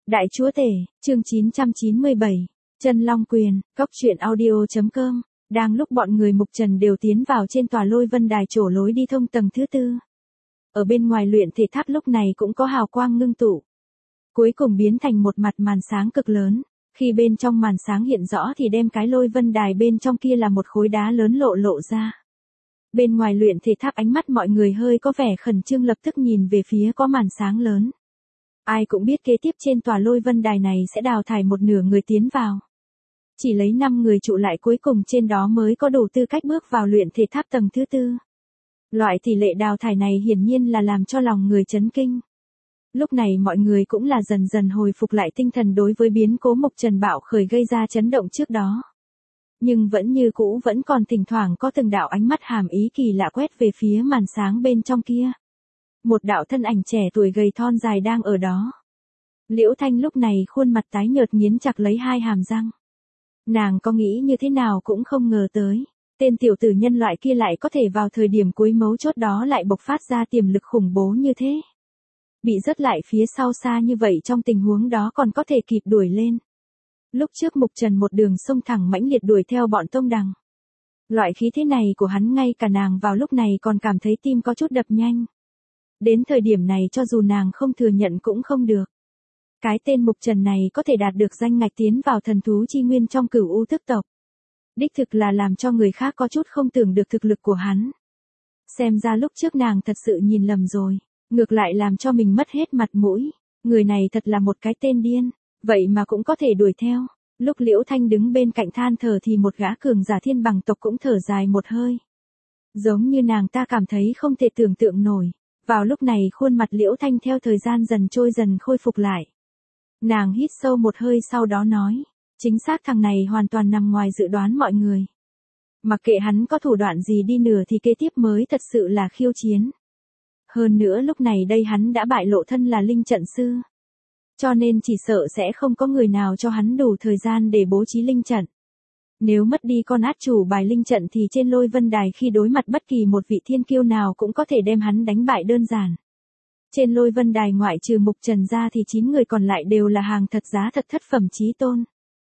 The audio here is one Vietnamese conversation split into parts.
Đại chúa tể, chương 997, Chân Long Quyền, Cốc truyện audio.com. Đang lúc bọn người Mục Trần đều tiến vào trên tòa lôi vân đài trổ lối đi thông tầng thứ tư. Ở bên ngoài luyện thể tháp lúc này cũng có hào quang ngưng tụ. Cuối cùng biến thành một mặt màn sáng cực lớn. Khi bên trong màn sáng hiện rõ thì đem cái lôi vân đài bên trong kia là một khối đá lớn lộ ra. Bên ngoài luyện thể tháp ánh mắt mọi người hơi có vẻ khẩn trương, lập tức nhìn về phía có màn sáng lớn. Ai cũng biết kế tiếp trên tòa lôi vân đài này sẽ đào thải một nửa người tiến vào. Chỉ lấy 5 người trụ lại cuối cùng trên đó mới có đủ tư cách bước vào luyện thể tháp tầng thứ tư. Loại tỷ lệ đào thải này hiển nhiên là làm cho lòng người chấn kinh. Lúc này mọi người cũng là dần dần hồi phục lại tinh thần đối với biến cố Mục Trần bạo khởi gây ra chấn động trước đó. Nhưng vẫn như cũ vẫn còn thỉnh thoảng có từng đạo ánh mắt hàm ý kỳ lạ quét về phía màn sáng bên trong kia. Một đạo thân ảnh trẻ tuổi gầy thon dài đang ở đó. Liễu Thanh lúc này khuôn mặt tái nhợt nghiến chặt lấy hai hàm răng. Nàng có nghĩ như thế nào cũng không ngờ tới, tên tiểu tử nhân loại kia lại có thể vào thời điểm cuối mấu chốt đó lại bộc phát ra tiềm lực khủng bố như thế. Bị rớt lại phía sau xa như vậy trong tình huống đó còn có thể kịp đuổi lên. Lúc trước Mục Trần một đường xông thẳng mãnh liệt đuổi theo bọn Tông Đằng. Loại khí thế này của hắn ngay cả nàng vào lúc này còn cảm thấy tim có chút đập nhanh. Đến thời điểm này cho dù nàng không thừa nhận cũng không được. Cái tên Mục Trần này có thể đạt được danh ngạch tiến vào thần thú chi nguyên trong Cửu U thức tộc. Đích thực là làm cho người khác có chút không tưởng được thực lực của hắn. Xem ra lúc trước nàng thật sự nhìn lầm rồi, ngược lại làm cho mình mất hết mặt mũi. Người này thật là một cái tên điên, vậy mà cũng có thể đuổi theo. Lúc Liễu Thanh đứng bên cạnh than thở thì một gã cường giả thiên bằng tộc cũng thở dài một hơi. Giống như nàng ta cảm thấy không thể tưởng tượng nổi. Vào lúc này khuôn mặt Liễu Thanh theo thời gian dần trôi dần khôi phục lại. Nàng hít sâu một hơi sau đó nói, chính xác thằng này hoàn toàn nằm ngoài dự đoán mọi người. Mặc kệ hắn có thủ đoạn gì đi nữa thì kế tiếp mới thật sự là khiêu chiến. Hơn nữa lúc này đây hắn đã bại lộ thân là linh trận sư. Cho nên chỉ sợ sẽ không có người nào cho hắn đủ thời gian để bố trí linh trận. Nếu mất đi con át chủ bài linh trận thì trên lôi vân đài khi đối mặt bất kỳ một vị thiên kiêu nào cũng có thể đem hắn đánh bại đơn giản. Trên lôi vân đài ngoại trừ Mục Trần ra thì 9 người còn lại đều là hàng thật giá thật thất phẩm chí tôn.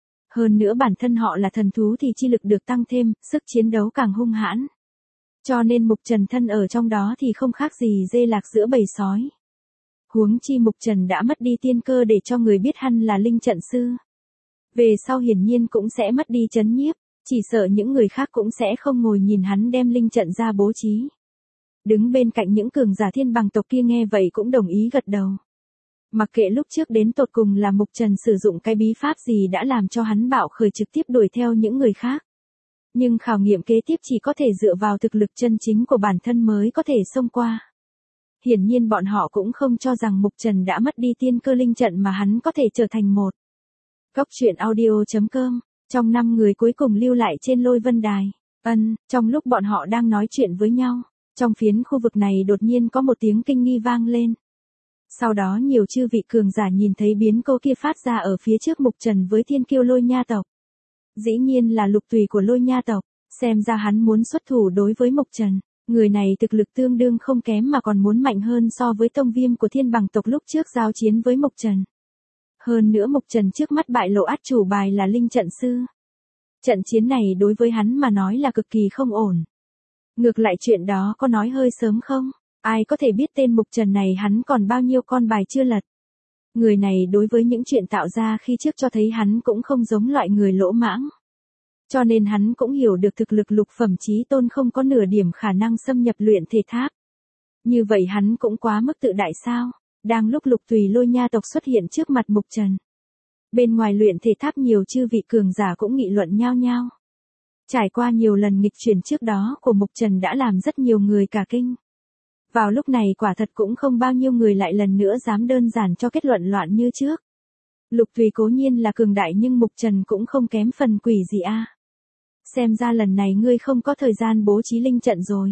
Hơn nữa bản thân họ là thần thú thì chi lực được tăng thêm, sức chiến đấu càng hung hãn. Cho nên Mục Trần thân ở trong đó thì không khác gì dê lạc giữa bầy sói. Huống chi Mục Trần đã mất đi tiên cơ để cho người biết hắn là linh trận sư. Về sau hiển nhiên cũng sẽ mất đi chấn nhiếp, chỉ sợ những người khác cũng sẽ không ngồi nhìn hắn đem linh trận ra bố trí. Đứng bên cạnh những cường giả thiên bằng tộc kia nghe vậy cũng đồng ý gật đầu. Mặc kệ lúc trước đến tột cùng là Mục Trần sử dụng cái bí pháp gì đã làm cho hắn bạo khởi trực tiếp đuổi theo những người khác. Nhưng khảo nghiệm kế tiếp chỉ có thể dựa vào thực lực chân chính của bản thân mới có thể xông qua. Hiển nhiên bọn họ cũng không cho rằng Mục Trần đã mất đi tiên cơ linh trận mà hắn có thể trở thành một. Cốc truyện audio.com, trong 5 người cuối cùng lưu lại trên lôi vân đài. Trong lúc bọn họ đang nói chuyện với nhau, trong phiến khu vực này đột nhiên có một tiếng kinh nghi vang lên. Sau đó nhiều chư vị cường giả nhìn thấy biến cố kia phát ra ở phía trước Mục Trần với thiên kiêu lôi nha tộc. Dĩ nhiên là Lục Tùy của lôi nha tộc, xem ra hắn muốn xuất thủ đối với Mục Trần. Người này thực lực tương đương không kém mà còn muốn mạnh hơn so với tông viêm của thiên bằng tộc lúc trước giao chiến với Mục Trần. Hơn nữa Mục Trần trước mắt bại lộ át chủ bài là linh trận sư. Trận chiến này đối với hắn mà nói là cực kỳ không ổn. Ngược lại chuyện đó có nói hơi sớm không? Ai có thể biết tên Mục Trần này hắn còn bao nhiêu con bài chưa lật. Người này đối với những chuyện tạo ra khi trước cho thấy hắn cũng không giống loại người lỗ mãng. Cho nên hắn cũng hiểu được thực lực lục phẩm chí tôn không có nửa điểm khả năng xâm nhập luyện thể tháp. Như vậy hắn cũng quá mức tự đại sao? Đang lúc Lục Tùy lôi nha tộc xuất hiện trước mặt Mục Trần. Bên ngoài luyện thể tháp nhiều chư vị cường giả cũng nghị luận nhao nhao. Trải qua nhiều lần nghịch chuyển trước đó của Mục Trần đã làm rất nhiều người cả kinh. Vào lúc này quả thật cũng không bao nhiêu người lại lần nữa dám đơn giản cho kết luận loạn như trước. Lục Tùy cố nhiên là cường đại nhưng Mục Trần cũng không kém phần quỷ gì a. Xem ra lần này ngươi không có thời gian bố trí linh trận rồi.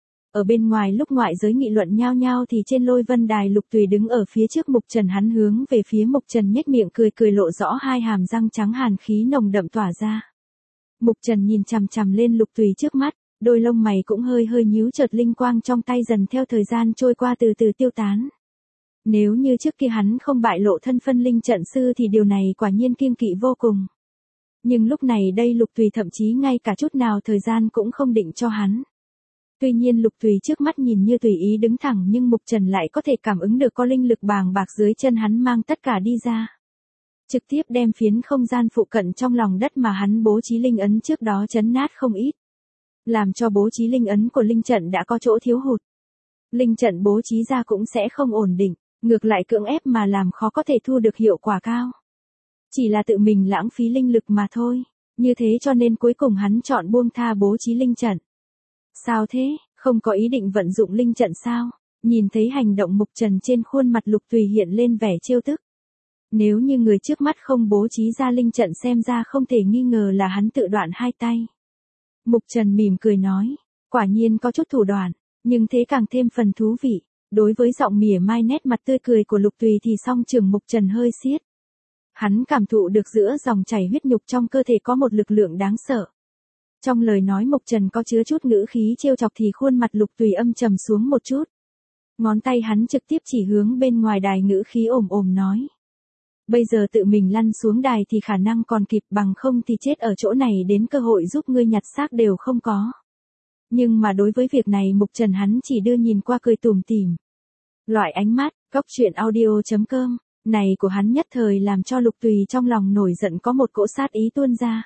Ở bên ngoài lúc ngoại giới nghị luận nhao nhao thì trên lôi vân đài Lục Tùy đứng ở phía trước Mục Trần, hắn hướng về phía Mục Trần nhếch miệng cười lộ rõ hai hàm răng trắng hàn khí nồng đậm tỏa ra. Mục Trần nhìn chằm chằm lên Lục Tùy trước mắt, đôi lông mày cũng hơi nhíu, chợt linh quang trong tay dần theo thời gian trôi qua từ từ tiêu tán. Nếu như trước kia hắn không bại lộ thân phân linh trận sư thì điều này quả nhiên kiêng kỵ vô cùng. Nhưng lúc này đây Lục Tùy thậm chí ngay cả chút nào thời gian cũng không định cho hắn. Tuy nhiên Lục Tùy trước mắt nhìn như tùy ý đứng thẳng nhưng Mục Trần lại có thể cảm ứng được có linh lực bàng bạc dưới chân hắn mang tất cả đi ra. Trực tiếp đem phiến không gian phụ cận trong lòng đất mà hắn bố trí linh ấn trước đó chấn nát không ít. Làm cho bố trí linh ấn của linh trận đã có chỗ thiếu hụt. Linh trận bố trí ra cũng sẽ không ổn định, ngược lại cưỡng ép mà làm khó có thể thu được hiệu quả cao. Chỉ là tự mình lãng phí linh lực mà thôi, như thế cho nên cuối cùng hắn chọn buông tha bố trí linh trận. Sao thế, không có ý định vận dụng linh trận sao? Nhìn thấy hành động Mục Trần trên khuôn mặt Lục Tùy hiện lên vẻ trêu tức. Nếu như người trước mắt không bố trí ra linh trận xem ra không thể nghi ngờ là hắn tự đoạn hai tay. Mục Trần mỉm cười nói, quả nhiên có chút thủ đoạn, nhưng thế càng thêm phần thú vị. Đối với giọng mỉa mai nét mặt tươi cười của Lục Tùy thì song trường Mục Trần hơi siết. Hắn cảm thụ được giữa dòng chảy huyết nhục trong cơ thể có một lực lượng đáng sợ. Trong lời nói Mục Trần có chứa chút ngữ khí trêu chọc thì khuôn mặt Lục Tùy âm trầm xuống một chút. Ngón tay hắn trực tiếp chỉ hướng bên ngoài đài ngữ khí ồm ồm nói. Bây giờ tự mình lăn xuống đài thì khả năng còn kịp, bằng không thì chết ở chỗ này đến cơ hội giúp ngươi nhặt xác đều không có. Nhưng mà đối với việc này Mục Trần hắn chỉ đưa nhìn qua cười tủm tỉm. Loại ánh mắt, coctruyện.audio.com này của hắn nhất thời làm cho Lục Tùy trong lòng nổi giận có một cỗ sát ý tuôn ra.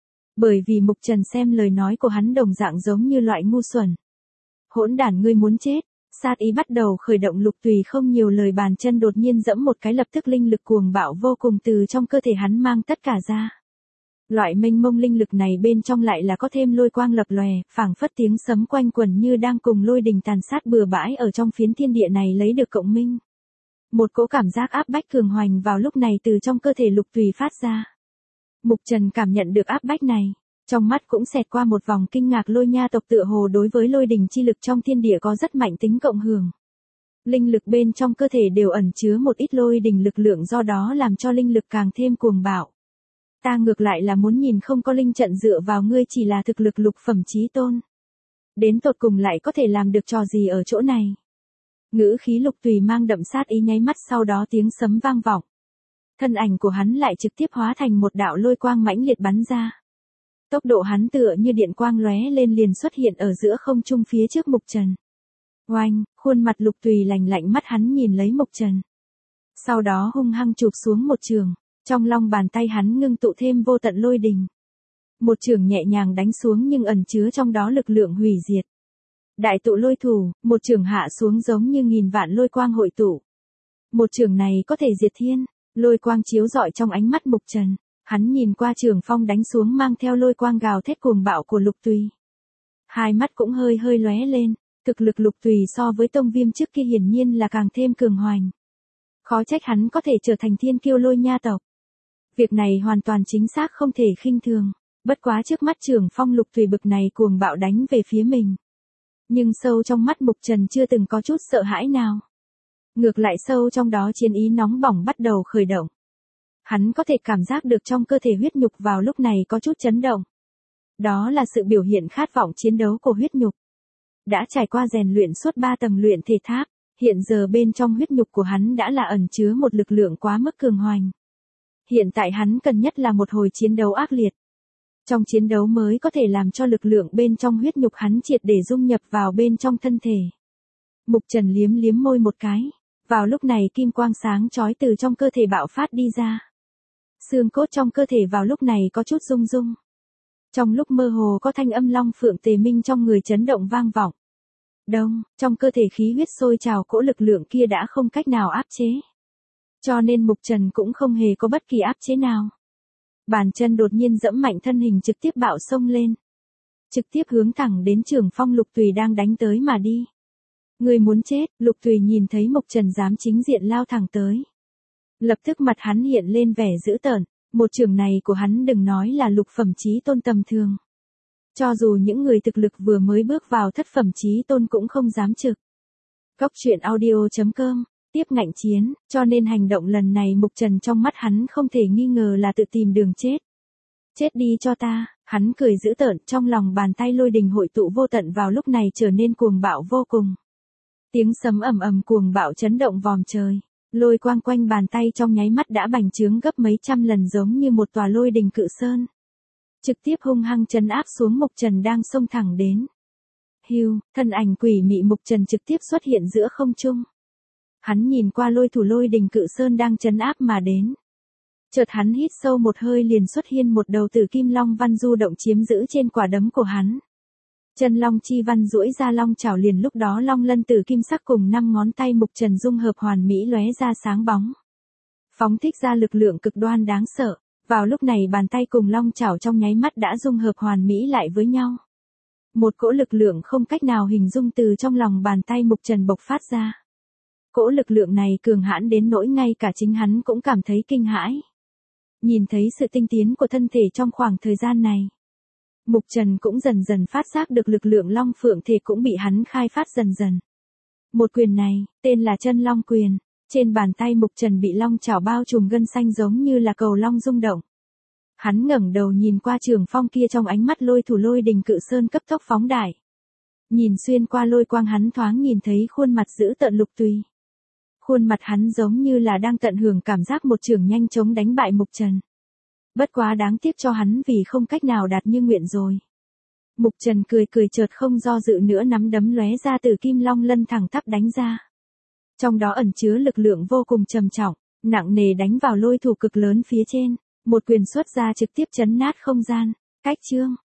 Bởi vì Mục Trần xem lời nói của hắn đồng dạng giống như loại ngu xuẩn. Hỗn đản ngươi muốn chết, sát ý bắt đầu khởi động. Lục Tùy không nhiều lời, bàn chân đột nhiên giẫm một cái, lập tức linh lực cuồng bạo vô cùng từ trong cơ thể hắn mang tất cả ra. Loại mênh mông linh lực này bên trong lại là có thêm lôi quang lập lòe, phảng phất tiếng sấm quanh quẩn như đang cùng lôi đình tàn sát bừa bãi ở trong phiến thiên địa này lấy được cộng minh. Một cỗ cảm giác áp bách cường hoành vào lúc này từ trong cơ thể Lục Tùy phát ra. Mục Trần cảm nhận được áp bách này, trong mắt cũng xẹt qua một vòng kinh ngạc. Lôi nha tộc tựa hồ đối với lôi đình chi lực trong thiên địa có rất mạnh tính cộng hưởng. Linh lực bên trong cơ thể đều ẩn chứa một ít lôi đình lực lượng, do đó làm cho linh lực càng thêm cuồng bạo. Ta ngược lại là muốn nhìn không có linh trận dựa vào ngươi chỉ là thực lực lục phẩm chí tôn. Đến tột cùng lại có thể làm được trò gì ở chỗ này. Ngữ khí Lục Tùy mang đậm sát ý, nháy mắt sau đó tiếng sấm vang vọng. Thân ảnh của hắn lại trực tiếp hóa thành một đạo lôi quang mãnh liệt bắn ra. Tốc độ hắn tựa như điện quang lóe lên liền xuất hiện ở giữa không trung phía trước Mục Trần. Oanh, khuôn mặt Lục Tùy lạnh lạnh, mắt hắn nhìn lấy Mục Trần. Sau đó hung hăng chụp xuống một trường, trong lòng bàn tay hắn ngưng tụ thêm vô tận lôi đình. Một trường nhẹ nhàng đánh xuống nhưng ẩn chứa trong đó lực lượng hủy diệt. Đại tụ lôi thủ, một trường hạ xuống giống như nghìn vạn lôi quang hội tụ. Một trường này có thể diệt thiên, lôi quang chiếu rọi trong ánh mắt Mục Trần. Hắn nhìn qua trường phong đánh xuống mang theo lôi quang gào thét cuồng bạo của Lục Tùy. Hai mắt cũng hơi hơi lóe lên, thực lực Lục Tùy so với Tông Viêm trước kia hiển nhiên là càng thêm cường hoành. Khó trách hắn có thể trở thành thiên kiêu lôi nha tộc. Việc này hoàn toàn chính xác không thể khinh thường, bất quá trước mắt trường phong Lục Tùy bực này cuồng bạo đánh về phía mình. Nhưng sâu trong mắt Mục Trần chưa từng có chút sợ hãi nào. Ngược lại sâu trong đó chiến ý nóng bỏng bắt đầu khởi động. Hắn có thể cảm giác được trong cơ thể huyết nhục vào lúc này có chút chấn động. Đó là sự biểu hiện khát vọng chiến đấu của huyết nhục. Đã trải qua rèn luyện suốt 3 tầng luyện thể tháp, hiện giờ bên trong huyết nhục của hắn đã là ẩn chứa một lực lượng quá mức cường hoành. Hiện tại hắn cần nhất là một hồi chiến đấu ác liệt. Trong chiến đấu mới có thể làm cho lực lượng bên trong huyết nhục hắn triệt để dung nhập vào bên trong thân thể. Mục Trần liếm liếm môi một cái. Vào lúc này kim quang sáng chói từ trong cơ thể bạo phát đi ra. Xương cốt trong cơ thể vào lúc này có chút rung rung. Trong lúc mơ hồ có thanh âm long phượng tề minh trong người chấn động vang vọng. Đông, trong cơ thể khí huyết sôi trào, cỗ lực lượng kia đã không cách nào áp chế. Cho nên Mục Trần cũng không hề có bất kỳ áp chế nào. Bàn chân đột nhiên giẫm mạnh, thân hình trực tiếp bạo xông lên. Trực tiếp hướng thẳng đến trường phong Lục Tùy đang đánh tới mà đi. Người muốn chết, Lục Tùy nhìn thấy Mục Trần dám chính diện lao thẳng tới. Lập tức mặt hắn hiện lên vẻ dữ tợn, một trường này của hắn đừng nói là lục phẩm chí tôn tầm thường. Cho dù những người thực lực vừa mới bước vào thất phẩm chí tôn cũng không dám trực. Coctruyện.audio.com, tiếp ngạnh chiến, cho nên hành động lần này Mục Trần trong mắt hắn không thể nghi ngờ là tự tìm đường chết. Chết đi cho ta, hắn cười dữ tợn, trong lòng bàn tay lôi đình hội tụ vô tận vào lúc này trở nên cuồng bạo vô cùng. Tiếng sấm ầm ầm cuồng bạo chấn động vòm trời. Lôi quang quanh bàn tay trong nháy mắt đã bành trướng gấp mấy trăm lần giống như một tòa lôi đình cự sơn. Trực tiếp hung hăng trấn áp xuống Mục Trần đang xông thẳng đến. Hưu, thân ảnh quỷ mị Mục Trần trực tiếp xuất hiện giữa không trung. Hắn nhìn qua lôi thủ lôi đình cự sơn đang trấn áp mà đến. Chợt hắn hít sâu một hơi liền xuất hiện một đầu tử kim long văn du động chiếm giữ trên quả đấm của hắn. Chân long chi văn duỗi ra long chảo liền lúc đó long lân tử kim sắc cùng 5 ngón tay Mục Trần dung hợp hoàn mỹ lóe ra sáng bóng. Phóng thích ra lực lượng cực đoan đáng sợ. Vào lúc này bàn tay cùng long chảo trong nháy mắt đã dung hợp hoàn mỹ lại với nhau. Một cỗ lực lượng không cách nào hình dung từ trong lòng bàn tay Mục Trần bộc phát ra. Cỗ lực lượng này cường hãn đến nỗi ngay cả chính hắn cũng cảm thấy kinh hãi. Nhìn thấy sự tinh tiến của thân thể trong khoảng thời gian này. Mục Trần cũng dần dần phát giác được lực lượng long phượng thể cũng bị hắn khai phát dần dần. Một quyền này, tên là chân long quyền. Trên bàn tay Mục Trần bị long chảo bao trùm gân xanh giống như là cầu long rung động. Hắn ngẩng đầu nhìn qua Trường Phong kia trong ánh mắt lôi thủ lôi đình cự sơn cấp tốc phóng đại. Nhìn xuyên qua lôi quang hắn thoáng nhìn thấy khuôn mặt dữ tợn Lục Tùy. Khuôn mặt hắn giống như là đang tận hưởng cảm giác một trường nhanh chóng đánh bại Mục Trần. Bất quá đáng tiếc cho hắn vì không cách nào đạt như nguyện rồi. Mục Trần cười cười chợt không do dự nữa nắm đấm lóe ra từ kim long lân thẳng tắp đánh ra. Trong đó ẩn chứa lực lượng vô cùng trầm trọng, nặng nề đánh vào lôi thủ cực lớn phía trên, một quyền xuất ra trực tiếp chấn nát không gian. Cách chương